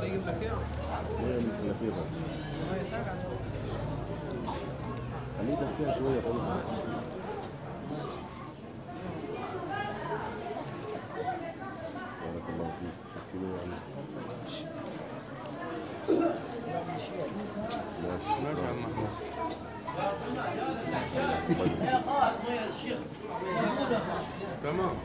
خليه بس فيها شوية بارك الله فيك. شكله يعني ماشي يا عم محمود. تمام.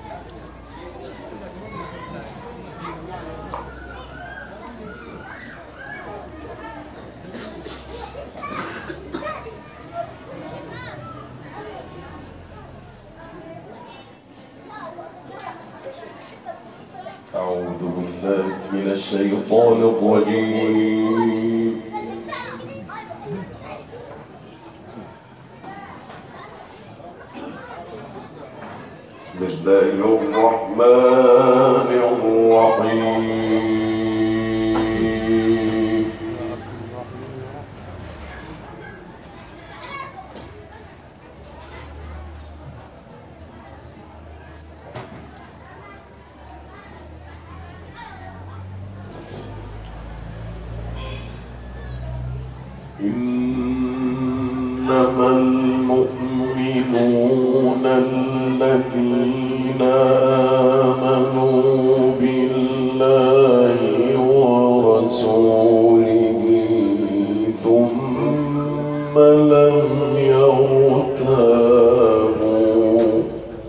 أعوذ بالله من الشيطان الرجيم. بسم الله الرحمن الرحيم. إنما المؤمنون الذين آمنوا بالله ورسوله ثم لم يرتابوا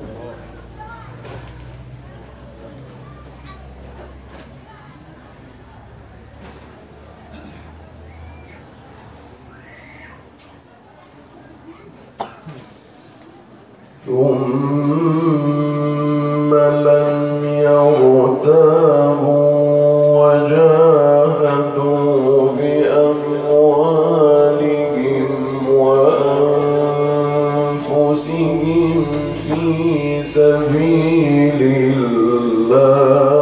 وجاهدوا بأموالهم وأنفسهم في سبيل الله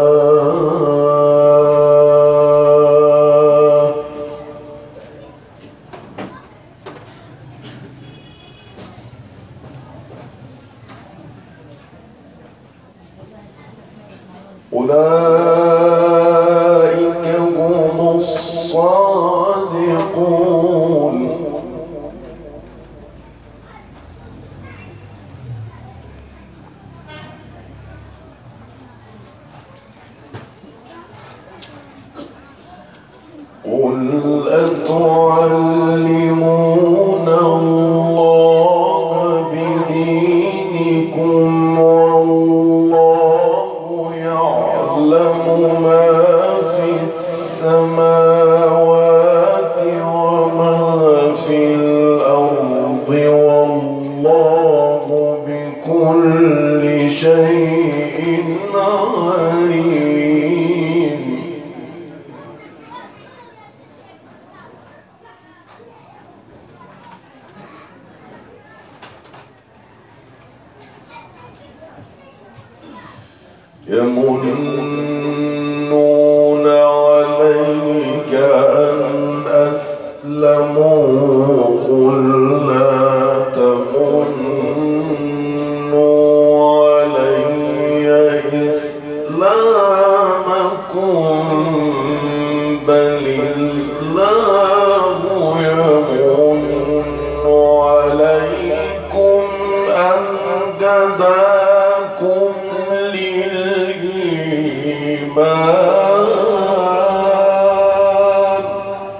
أولئك هم الصادقون. قل أتعلمون الله بدينكم والله يعلم ما في السماوات وما في الأرض والله بكل شيء عليم. يمنون عليك أن أسلموا قل لا تمنوا علي إسلامكم بل الله يمن عليكم أن هداكم للإيمان.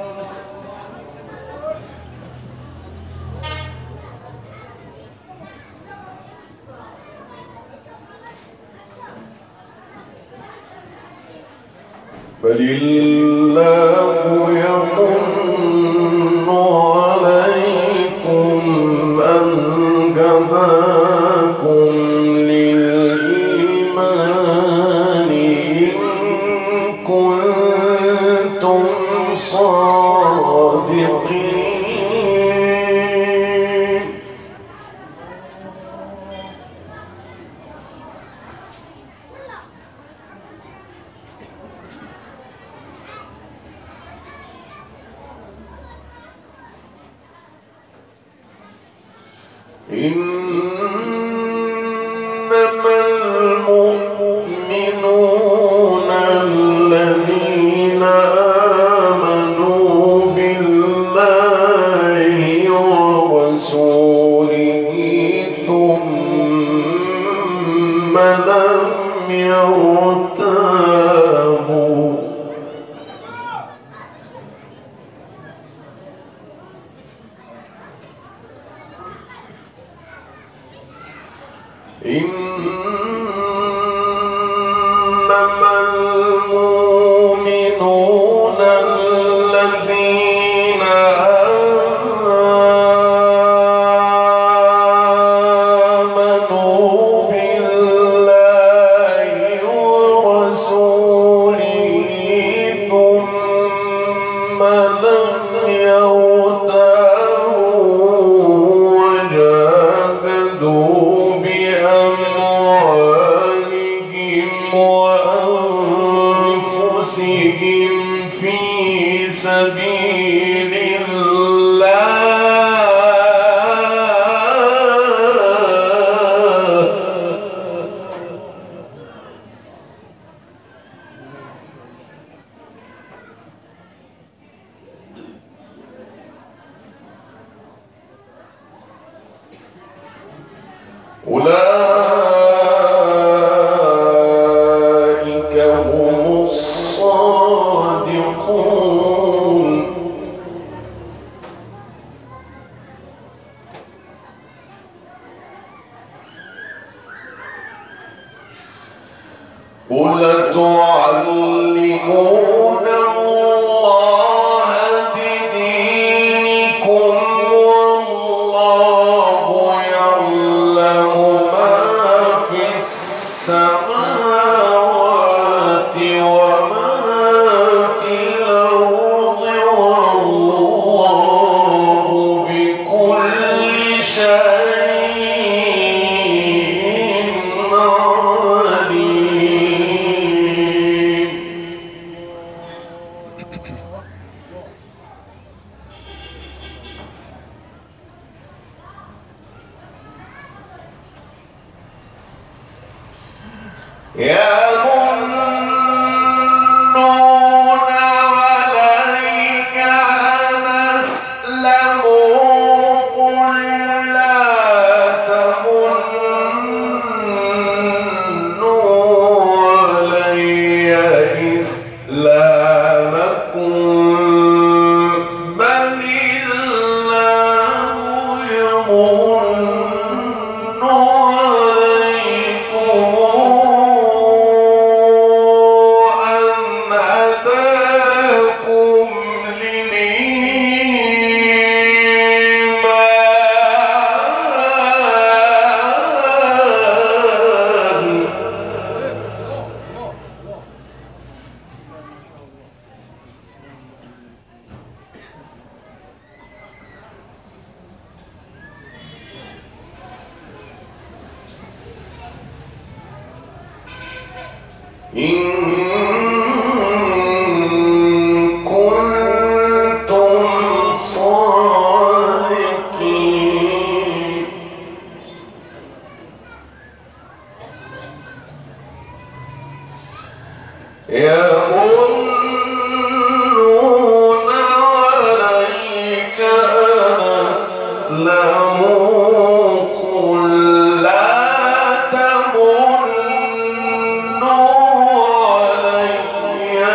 بل الله يمن عليكم أن هداكم للإيمان إن كنتم صادقين. إنما المؤمنون الذين إنما المؤمنون الذين آمنوا بالله ورسوله ثم لم يرتابوا وجاهدوا بأموالهم وأنفسهم في سبيل الله أولئك هم الصادقون قل تعلمون الله بدينكم والله يعلم ما في السماوات وما في الأرض والله بكل شيء عليم يمنون عليك أن أسلموا قل لا تمنوا علي إسلامكم بل الله يمن عليكم أن هداكم للإيمان إن كنتم صادقين يمنون عليك أن أسلموا قل لا تمنوا علي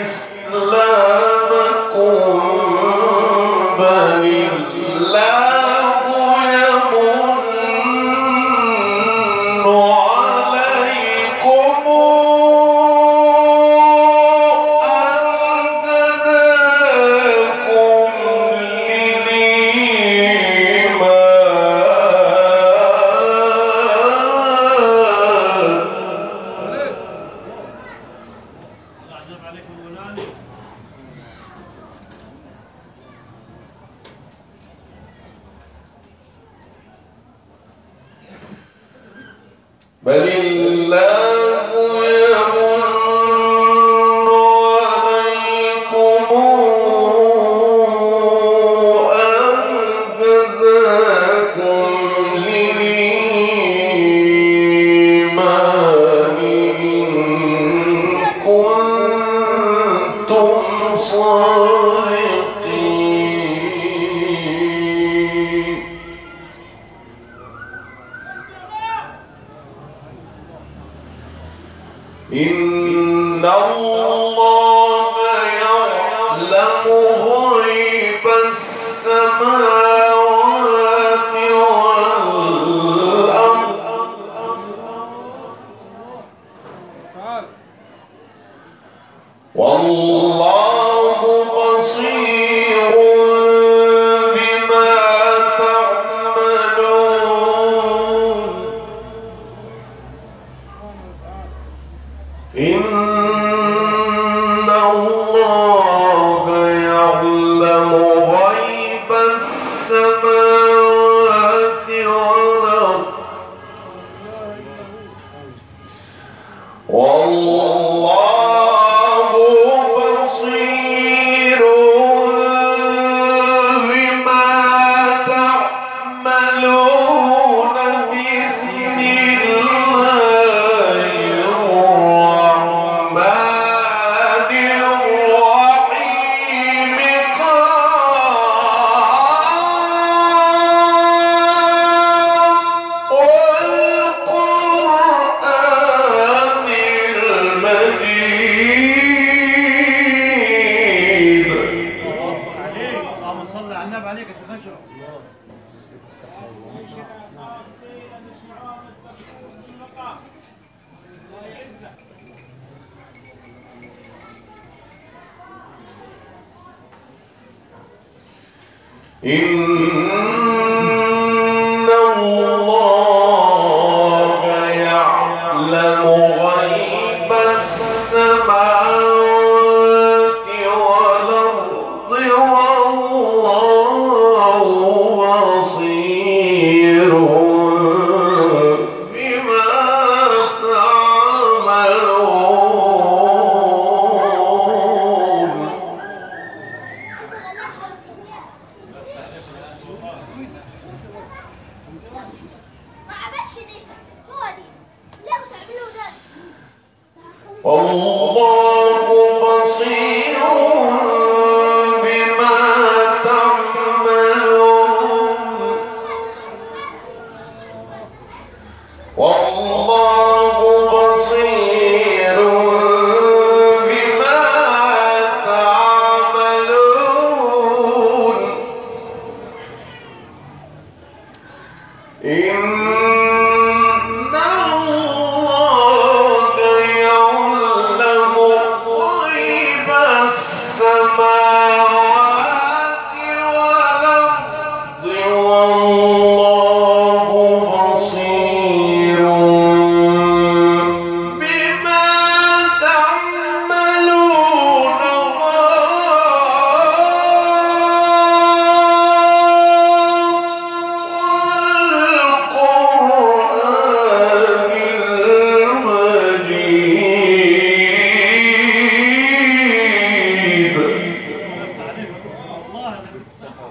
إسلامكم بل الله يمن عليكم بل الله يمن عليكم أن هداكم للإيمان إن كنتم صادقين إن الله يعلم غيب السماوات والأرض بالله عليك يا شيخ اشرف. إن الله يعلم غيب السماوات والأرض والله بصير بما تعملون. والله بصير بما تعملون. والله بصير بما تعملون. إن الله يعلم غيب السماوات والأرض والله بصير بما تعملون. والقرآن المجيد. الله يخليك الصحة.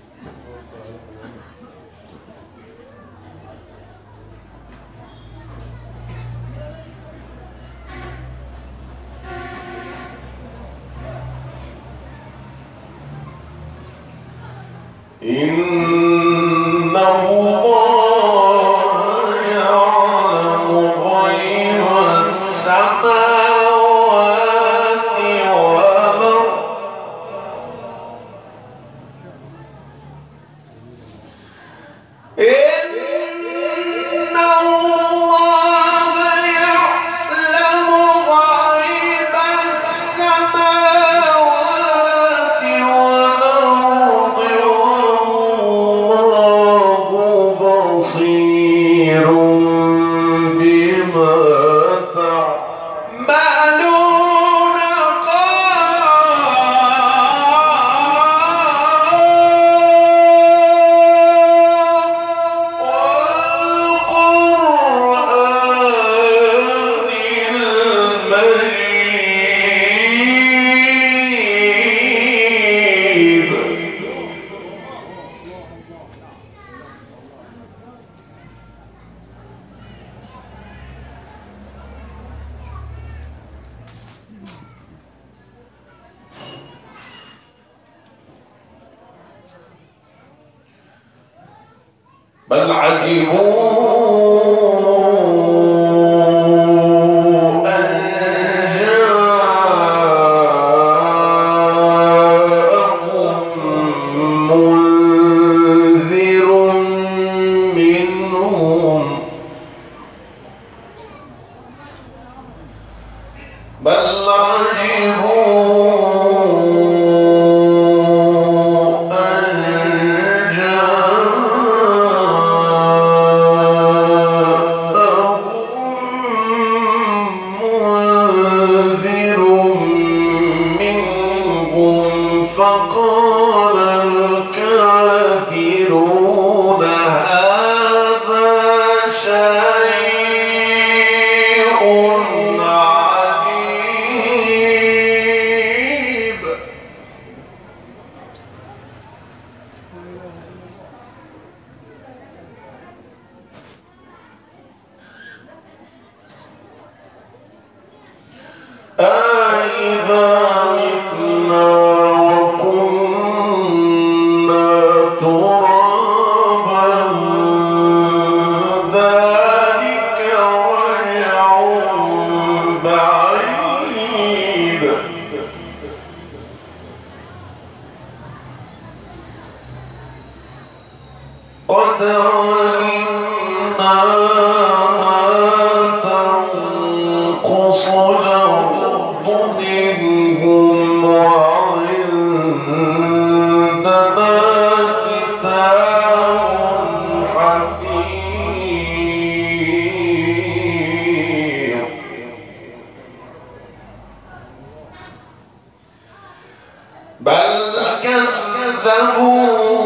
إن الله يعلم غيب السماوات والأرض. إن الله يعلم غيب السماوات والأرض والله بصير بما تعملون. والقرآن المجيد. بل عجبوا أن جاءهم منذر منهم. بل عجبوا أن جاءهم منذر منهم فقال الكافرون هذا شيء عجيب. أإذا متنا وكنا قد علمنا ما تنقص الأرض منهم وعندنا كتاب حفيظ بل كذبوا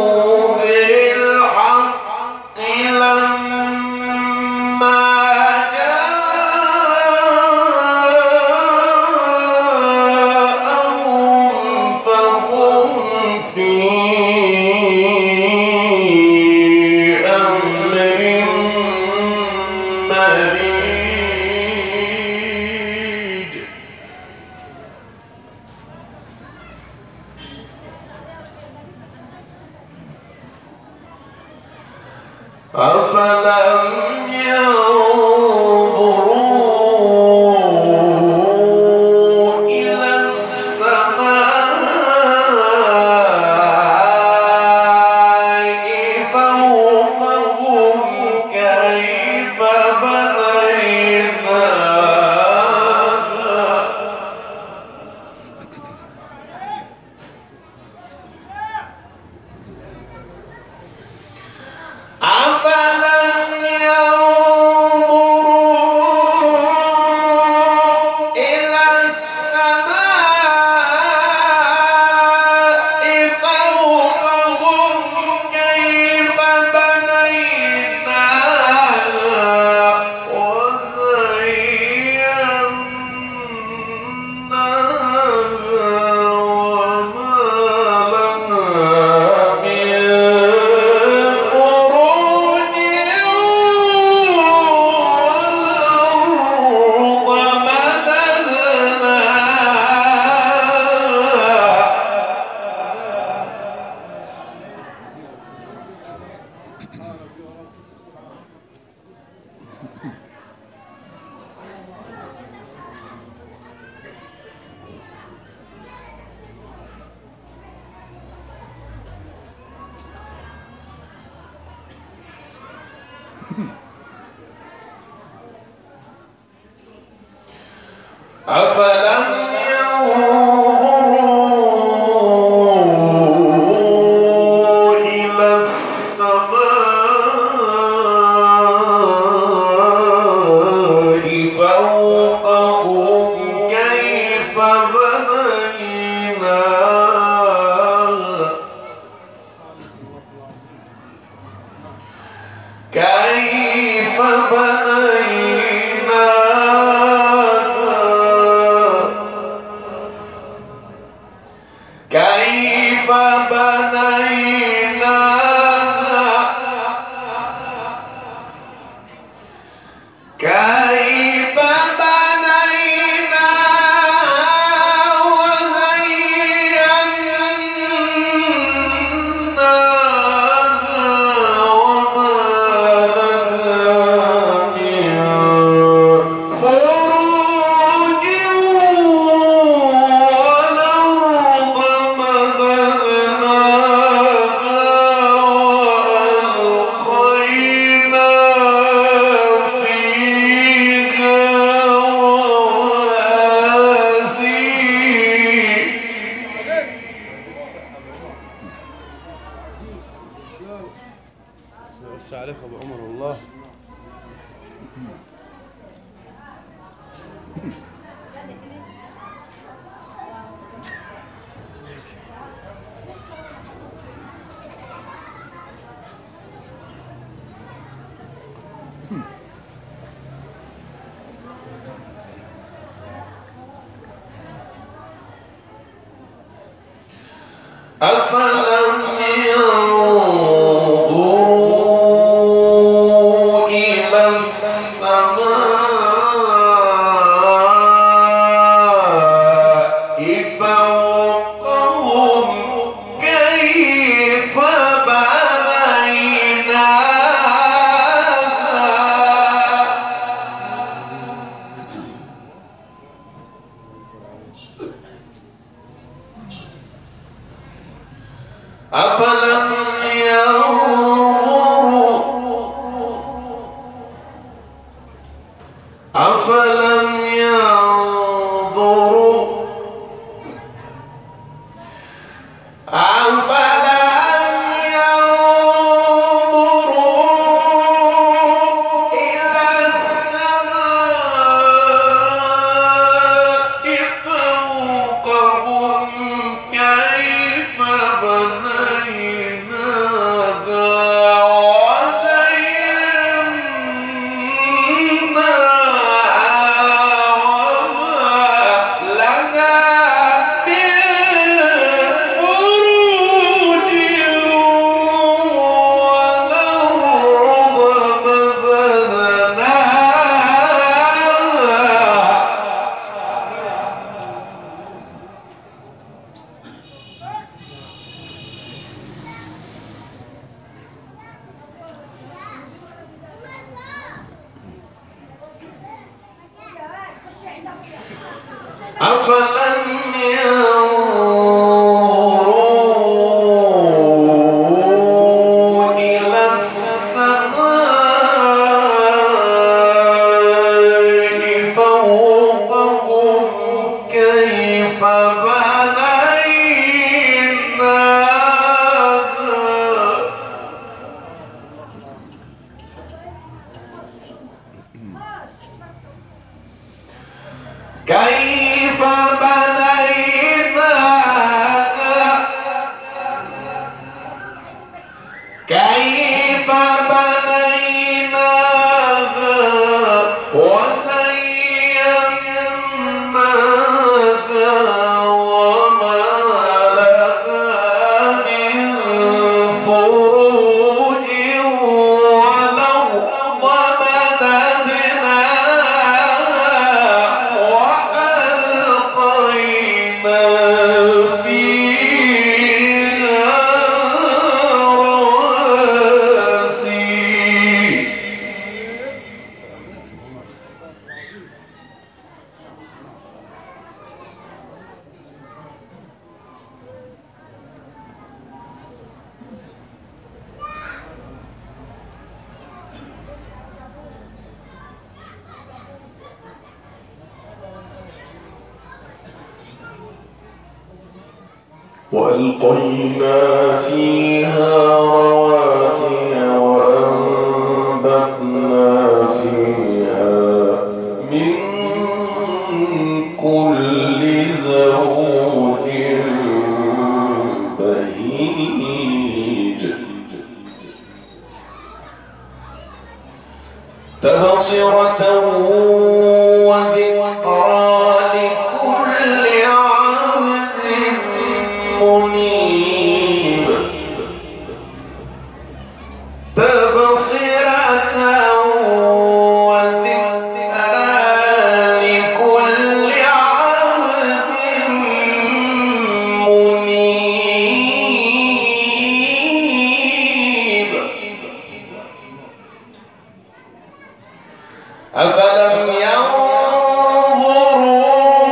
أفلم ينظروا إلى السماء فوقهم كيف بنيناها أفلم ينظروا إلى السماء فوقهم كيف بنيناها وزيناها وما لها من فروج والأرض أفلم ينظروا إلى السماء فوقهم كيف بنيناها كيف بس عليك ابو عمر والله. أفلم ينظروا إلى السماء فوقهم كيف بنيناها أفلم ينظروا وألقينا فيها رواسي وأنبتنا فيها من كل زوج بهيج تبصرة وذكرى لكل عبد منيب تبصرة وذكرى لكل عبد منيب أفلم ينظروا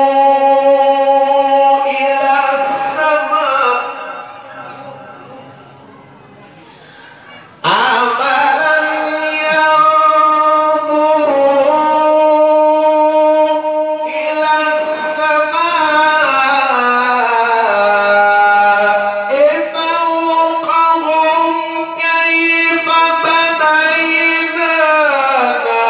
إلى السماء أفلم ينظروا إلى السماء فوقهم كيف بنيناها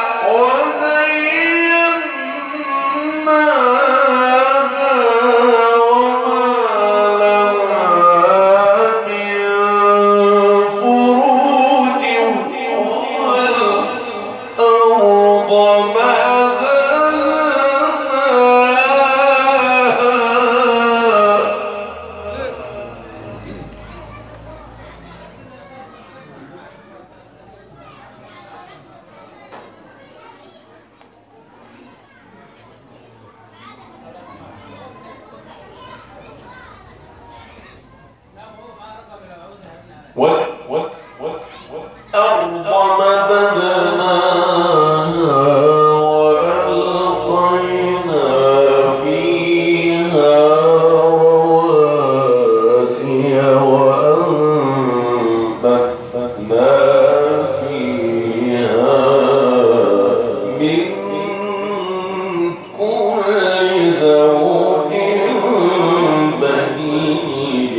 والأرض مددناها وألقينا فيها رواسي وأنبتنا فيها من كل زوج بهيج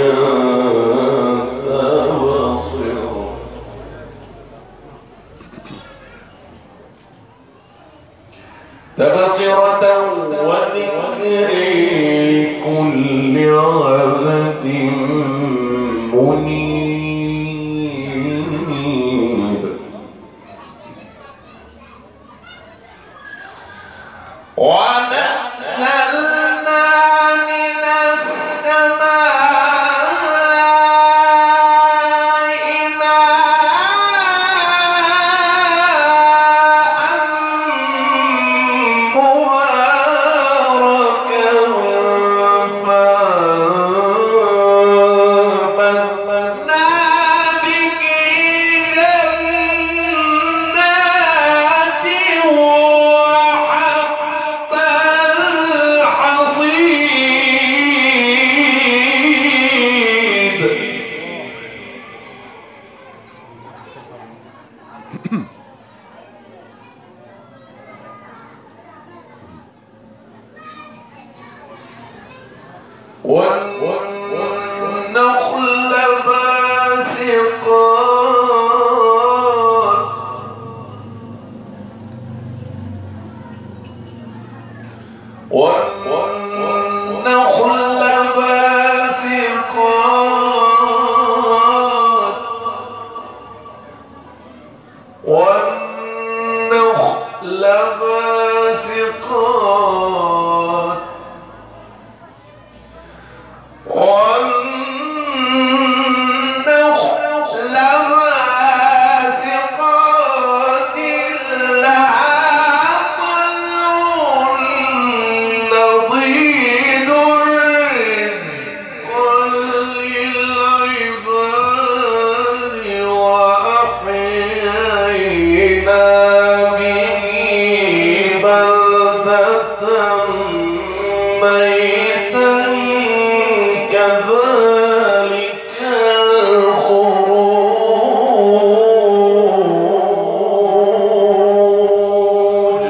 تبصرة وذكر لكل عبد منيب ونزلنا من السماء مباركا فأنبتنا به جنات وحب الحصيد والنخل باسقات والنخل باسقات والنخل باسقات والنخل باسقات لها طلع نضيد رزقا للعباد وأحيينا به بلدة ميتا كذلك الخروج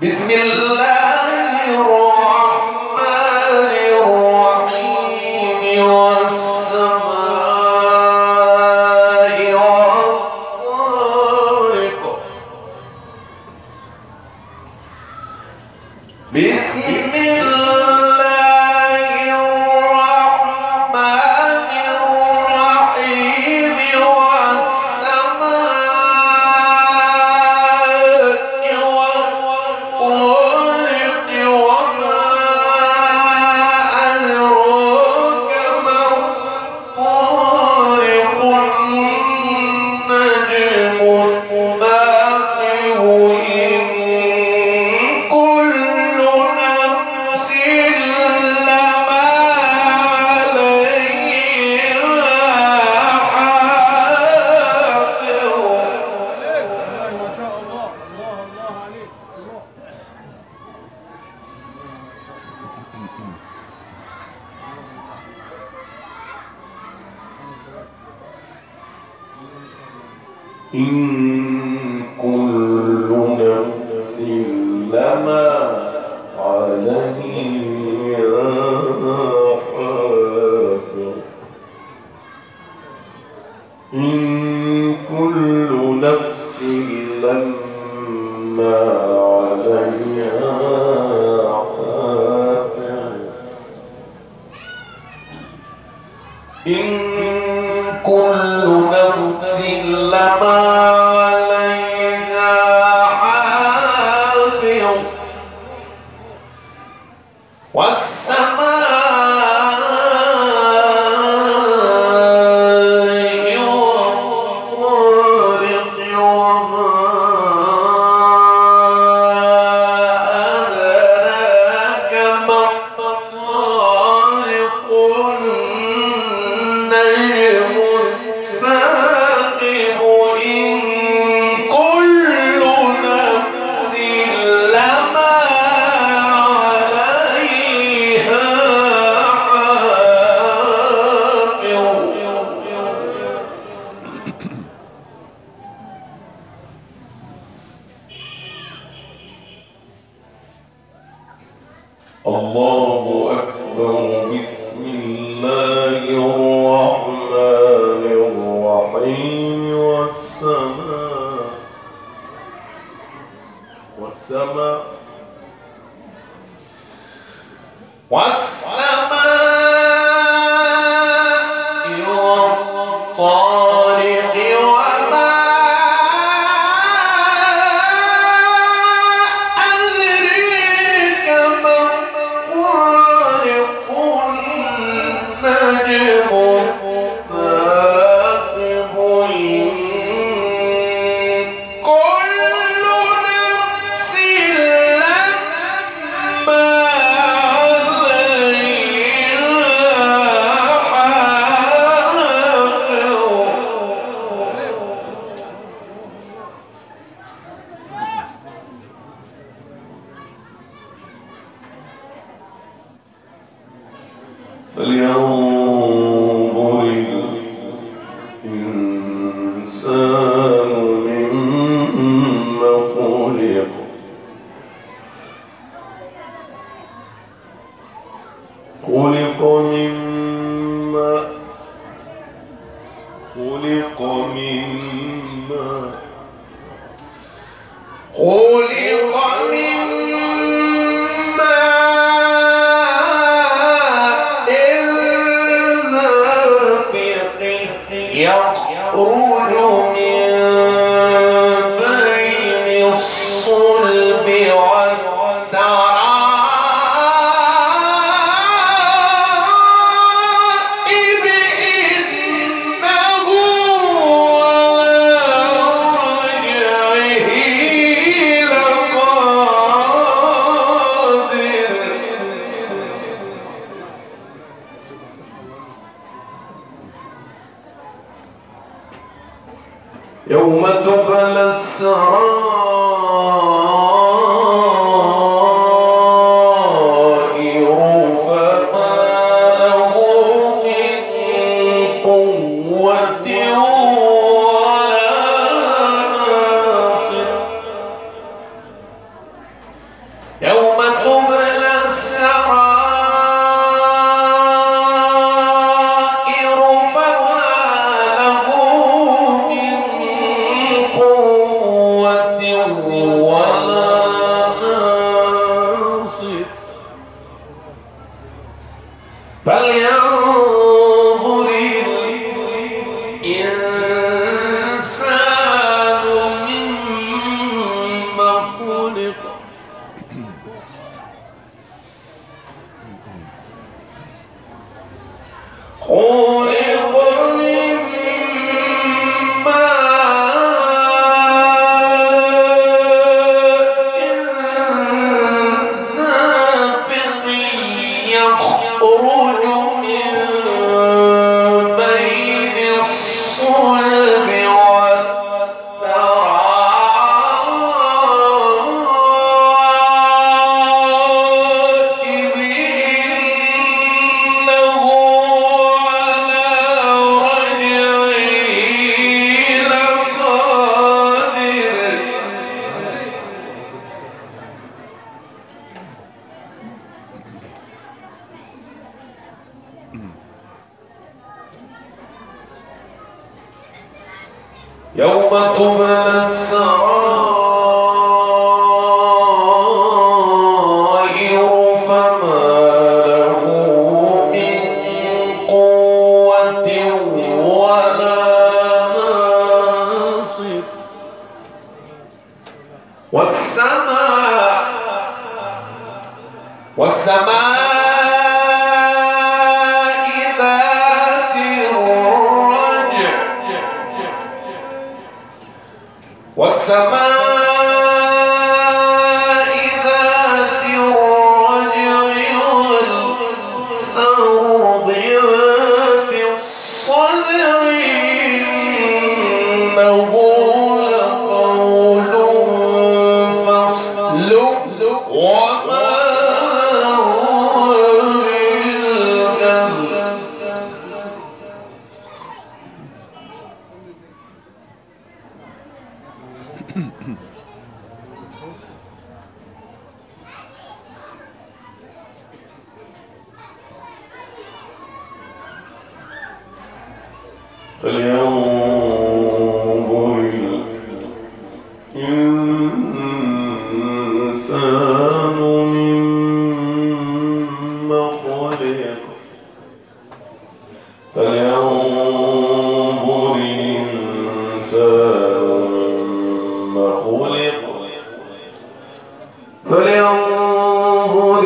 بسم الله الرحمن الرحيم والسماء والطارق بسم الله الرحمن الرحيم والسماء والطارق وما أدراك ما الطارق النجم الثاقب إن كل نفس لما عليها حافظ. ما شاء الله الله الله عليك الله. إن كل نفس لما عليها حافظ. إن كل نفس لما عليها حافظ. إن كل نفس لما عليها حافظ. والسماء والطارق وما أدراك ما الطارق النجم الثاقب إن كل نفس لما عليها حافظ. الله أكبر. بسم الله الرحمن الرحيم والسماء والسماء والطارق وما أدريك ما الطارق النجم الثاقب إن كل نفس لما عليها حافظ. فلينظر الإنسان مما خلق. خلق مما خلق من ماء دافق يخرج من بين الصلب والترائب إنه على رجعه لقادر. يوم تبلى السرائر فما له من قوة ولا ناصر. خلق من دافق يخرج من بين الصلب والترائب إنه على رجعه لقادر يوم تبلى السرائر فما له من قوة ولا ناصر والسماء ذات الرجع والسماء ذات الرجع والأرض ذات الصدع إنه لقول فصل وما هو بالغزل فلينظر الإنسان مما خلق فلينظر الإنسان مما خلق فلينظر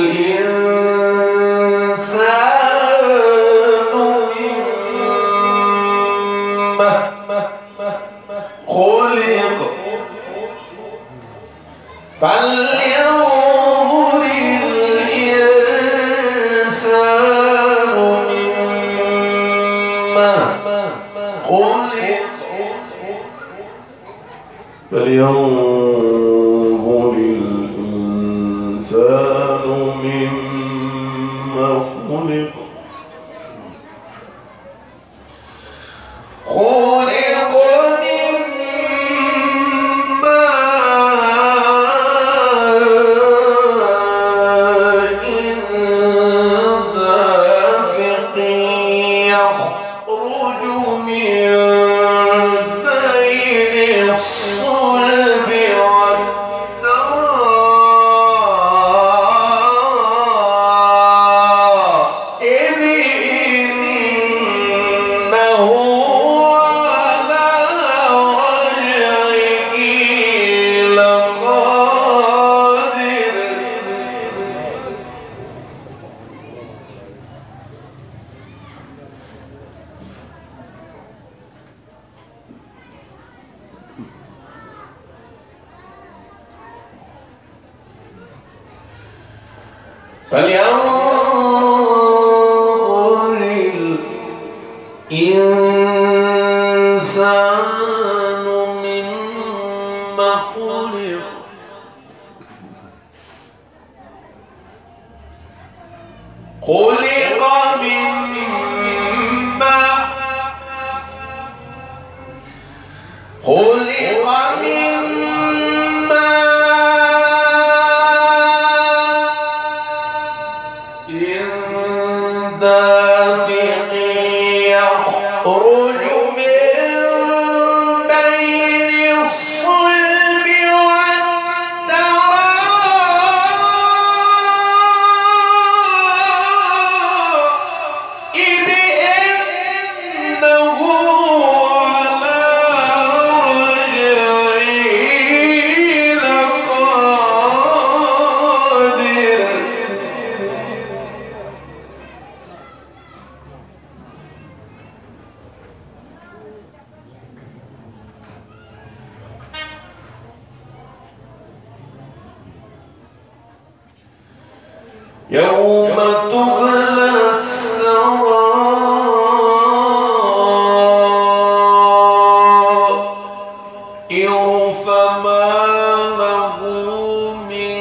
الإنسان مما خلق فلينظر الإنسان مما خلق فلينظر الإنسان مما خلق خلق من ماء دافق يخرج من بين الصلب والترائب إنه على رجعه لقادر فلينظر الإنسان مما خلق خلق من ماء خلق من ماء دافق يخرج من بين الصلب والترائب إنه على رجعه لقادر يوم تبلى السرائر فما له من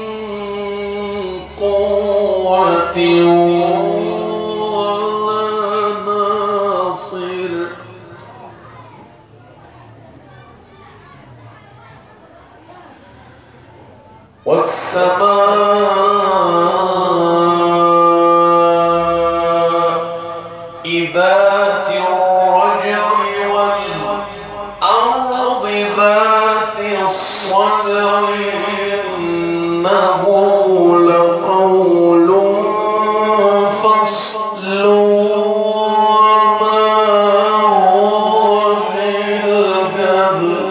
قوة ولا ناصر والسماء ذات الرجع والأرض ذات الصدع إنه لقول فصل وما هو بالهزل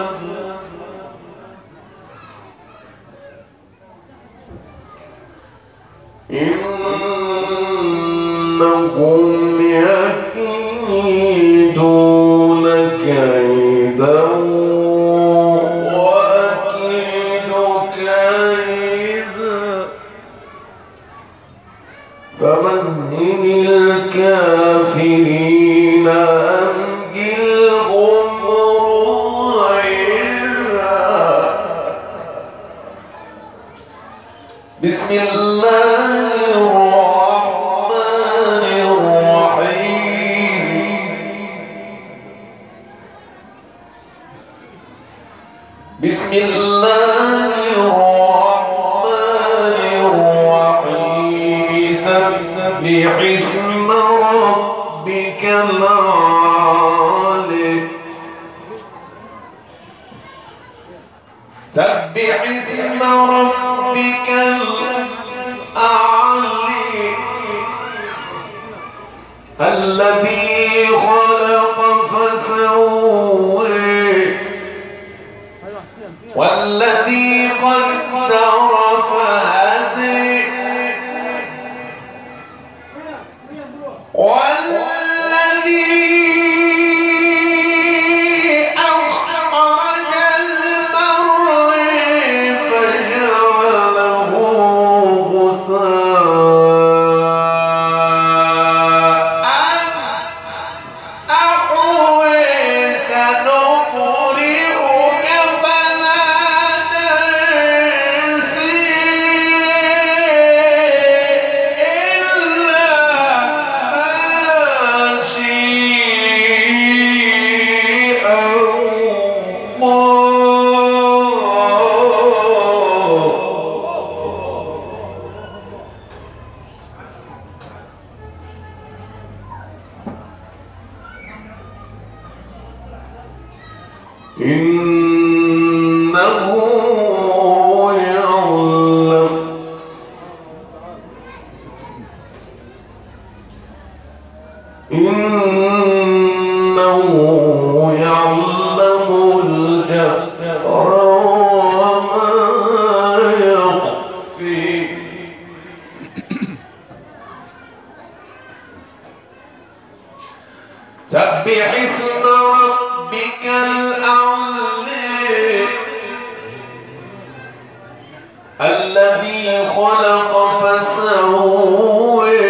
إنهم يكيدون كيدا وأكيد كيدا فمهل الكافرين أمهلهم رويدا بسم الله الرحمن الرحيم بسم الله الرحمن الرحيم سبح اسم ربك الأعلى سبح اسم ربك الأعلى الذي خلق فسوى والذي قدر فهدى والذي أخرج المرعى فجعله غثاء أحوى سنقرئك فلا تنسى إلا ما شاء إنه يعلم الجهر وما يخفي سبح اسم ربك الأعلى الذي خلق فسوى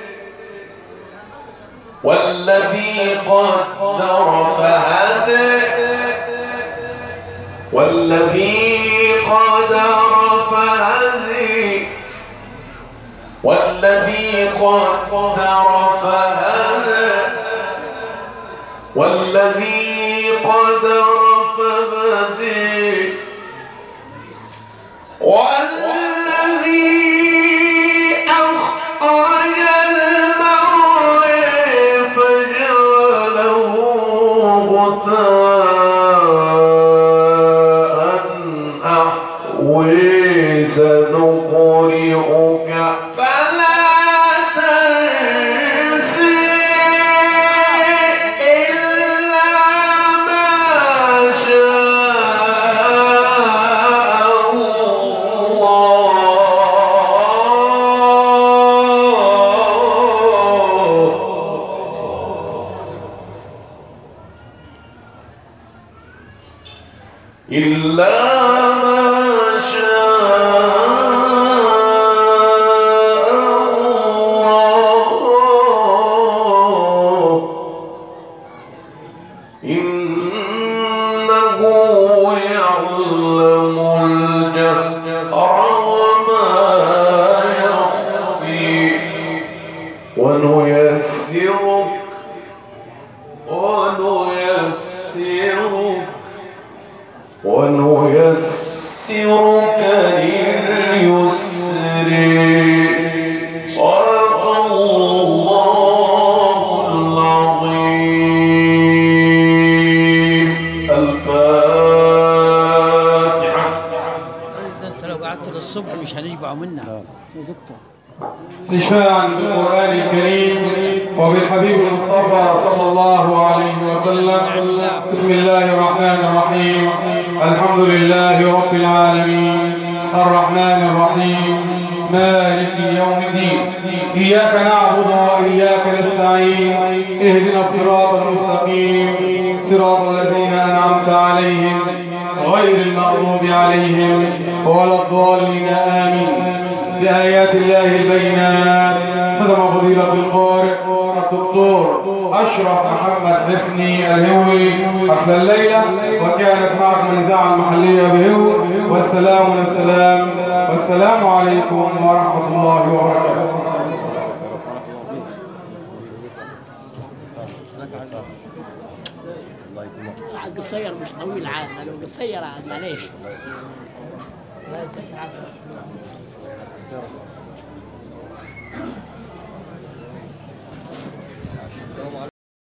والذي قدر فهدى والذي قدر فهدى والذي قدر فهدى والذي قدر فهدى والذي أخرج المرعى فجعله غثاء أحوى سنقرئك فلا تنسى إلا ما شاء إلا ما شاء ونيسرك لليسر صدق الله العظيم. الفاتحة. انت لو قعدت للصبح مش هنشبع منها. استشفاعا بالقرآن الكريم وبالحبيب المصطفى صلى الله عليه وسلم. بسم الله الرحمن الرحيم. الحمد لله رب العالمين الرحمن الرحيم مالك يوم الدين. إياك نعبد وإياك نستعين. اهدنا الصراط المستقيم صراط الذين أنعمت عليهم غير المغضوب عليهم ولا الضالين آمين. بآيات الله البينات ختم فضيلة القارئ الدكتور أشرف محمد حفني الهوي حفل الليلة، وكانت معكم الإذاعة المحلية بهو. والسلام عليكم ورحمة الله وبركاته. قصير مش طويل عاد، لو قصير عاد معليش. لا